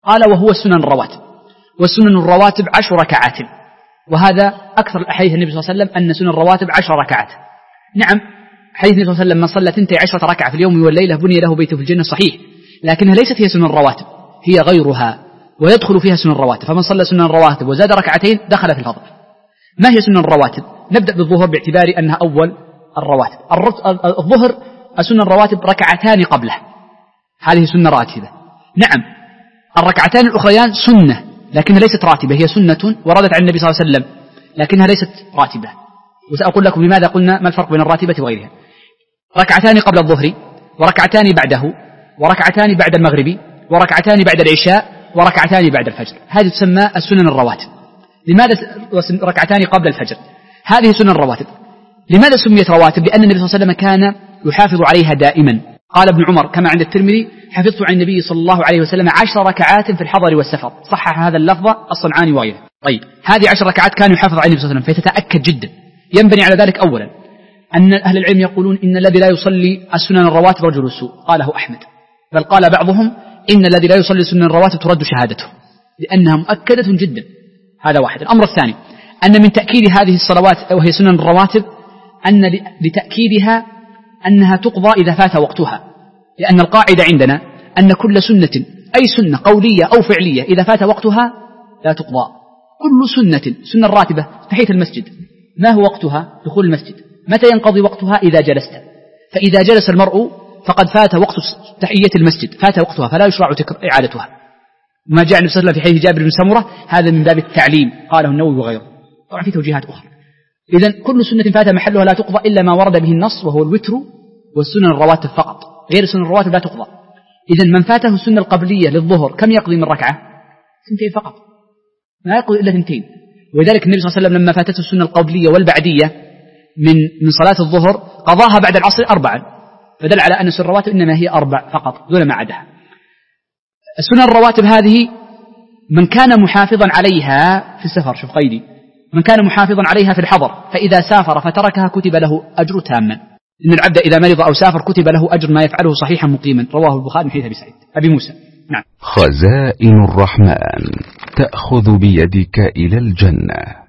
قال وهو السنن الرواتب، والسنن الرواتب 10 ركعات، وهذا أكثر الأحاديث النبي صلى الله عليه وسلم أن سنن الرواتب 10 ركعات. نعم، حديث النبي صلى الله عليه وسلم من صلى 12 ركعة في اليوم والليلة بني له بيت في الجنة صحيح، لكنها ليست هي سنن الرواتب، هي غيرها ويدخل فيها سنن الرواتب. فمن صلى سنن الرواتب وزاد ركعتين دخل في الفضل. ما هي سنن الرواتب؟ نبدأ بالظهر باعتبار أنها أول الرواتب. الظهر السنن الرواتب ركعتان قبله، هذه سنة راتبة. نعم، الركعتان الأخريان سنة لكنها ليست راتبة، هي سنة وردت عن النبي صلى الله عليه وسلم لكنها ليست راتبة، وسأقول لكم لماذا قلنا ما الفرق بين الراتبة وغيرها. ركعتان قبل الظهر، وركعتان بعده، وركعتان بعد المغرب، وركعتان بعد العشاء، وركعتان بعد الفجر، هذه تسمى السنن الرواتب. لماذا ركعتان قبل الفجر؟ هذه سنن الرواتب. لماذا سميت رواتب؟ لأن النبي صلى الله عليه وسلم كان يحافظ عليها دائما. قال ابن عمر كما عند الترمذي: حفظت عن النبي صلى الله عليه وسلم 10 ركعات في الحضر والسفر. صحح هذا اللفظ الصنعاني وغيره. طيب، هذه 10 ركعات كان يحافظ على النبي صلى الله عليه وسلم، فتتأكد جدا. ينبني على ذلك أولا أن أهل العلم يقولون إن الذي لا يصلي السنن الرواتب رجل السوء، قاله أحمد، بل قال بعضهم إن الذي لا يصلي السنن الرواتب ترد شهادته لأنها مؤكدة جدا. هذا واحد. الأمر الثاني أن من تأكيد هذه الصلوات وهي سنن الرواتب أن لتأكيدها أنها تقضى إذا فات وقتها، لأن القاعدة عندنا أن كل سنة، أي سنة قولية أو فعلية، إذا فات وقتها لا تقضى. كل سنة راتبة، تحية المسجد ما هو وقتها؟ دخول المسجد. متى ينقضي وقتها؟ إذا جلست. فإذا جلس المرء فقد فات وقت تحية المسجد، فات وقتها فلا يشرع إعادتها. ما جاء النبي صلى الله عليه وسلم في حديث جابر بن سمرة هذا من باب التعليم، قاله النووي وغيره، طبعا في توجيهات أخرى. إذن كل سنة فات محلها لا تقضى إلا ما ورد به النص، وهو الوتر والسنن الرواتب فقط، غير السنن الرواتب لا تقضى. إذن من فاته السنة القبلية للظهر كم يقضي من ركعة؟ 2 فقط، ما يقضي إلا 2. ولذلك النبي صلى الله عليه وسلم لما فاتته السنة القبلية والبعدية من صلاة الظهر قضاها بعد العصر 4، فدل على أن السنن الرواتب إنما هي 4 فقط دون ما عدها. السنن الرواتب هذه من كان محافظا عليها في السفر، شوف قيدي، من كان محافظا عليها في الحضر، فإذا سافر فتركها كتب له أجر تاما. إن العبد إذا مرض أو سافر كتب له أجر ما يفعله صحيحا مقيما، رواه البخاري من حديث أبي موسى. نعم. خزائن الرحمن تأخذ بيدك إلى الجنة.